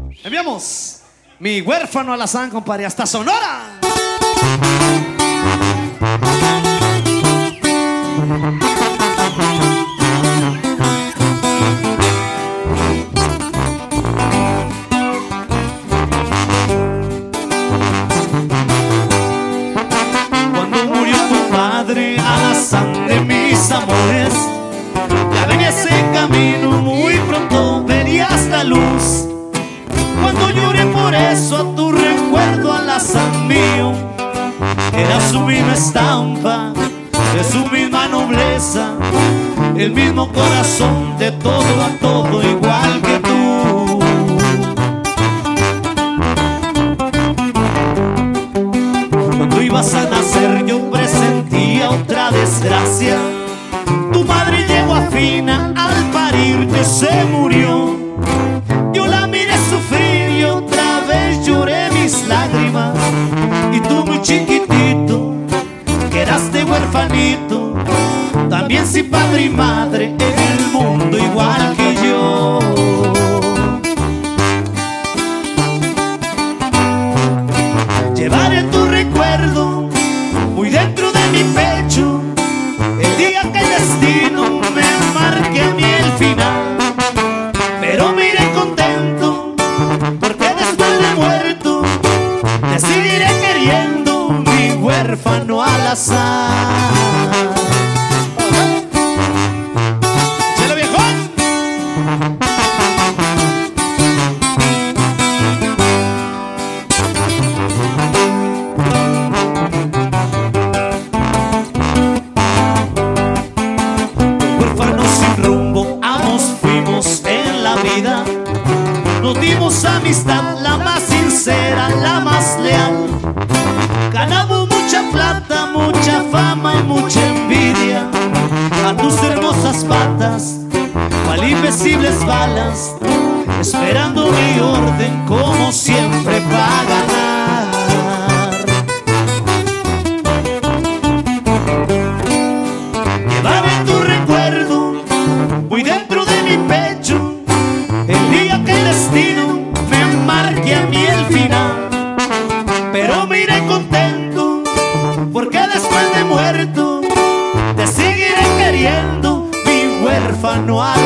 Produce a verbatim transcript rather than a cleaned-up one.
Enviamos Mi Huérfano Alazán, compadre, hasta Sonora. Cuando murió tu padre, Alazán de mis amores, ya venía ese camino, muy pronto verías la luz. Cuando lloré por eso a tu recuerdo, Alazán mío, era su misma estampa, de su misma nobleza, el mismo corazón, de todo a todo igual que tú. Cuando ibas a nacer yo presentía otra desgracia. Tu madre llegó a fina, al parirte se murió. Yo la miré sufrir y otra vez lloré mis lágrimas. Y tú muy chiquitito, quedaste huerfanito, también sin padre y madre en el mundo igual que yo. Llevaré tu recuerdo muy dentro de mi pecho, el día que el destino me marque a mí el final. Pero miré contento, porque después de muerto te seguiré queriendo, mi huérfano Alazán. ¡Chelo viejón! Huérfanos sin rumbo, ambos fuimos en la vida. Nos dimos amistad, la más sincera, la más leal. Ganamos mucha plata, mucha fama y mucha envidia. A tus hermosas patas, cual invencibles balas, esperando mi orden como siempre para ganar. Llevaré tu recuerdo muy dentro de mi pecho, el día que el destino me marque a mí el final. Pero me iré contento, porque después de muerto te seguiré queriendo, mi huérfano Alazán.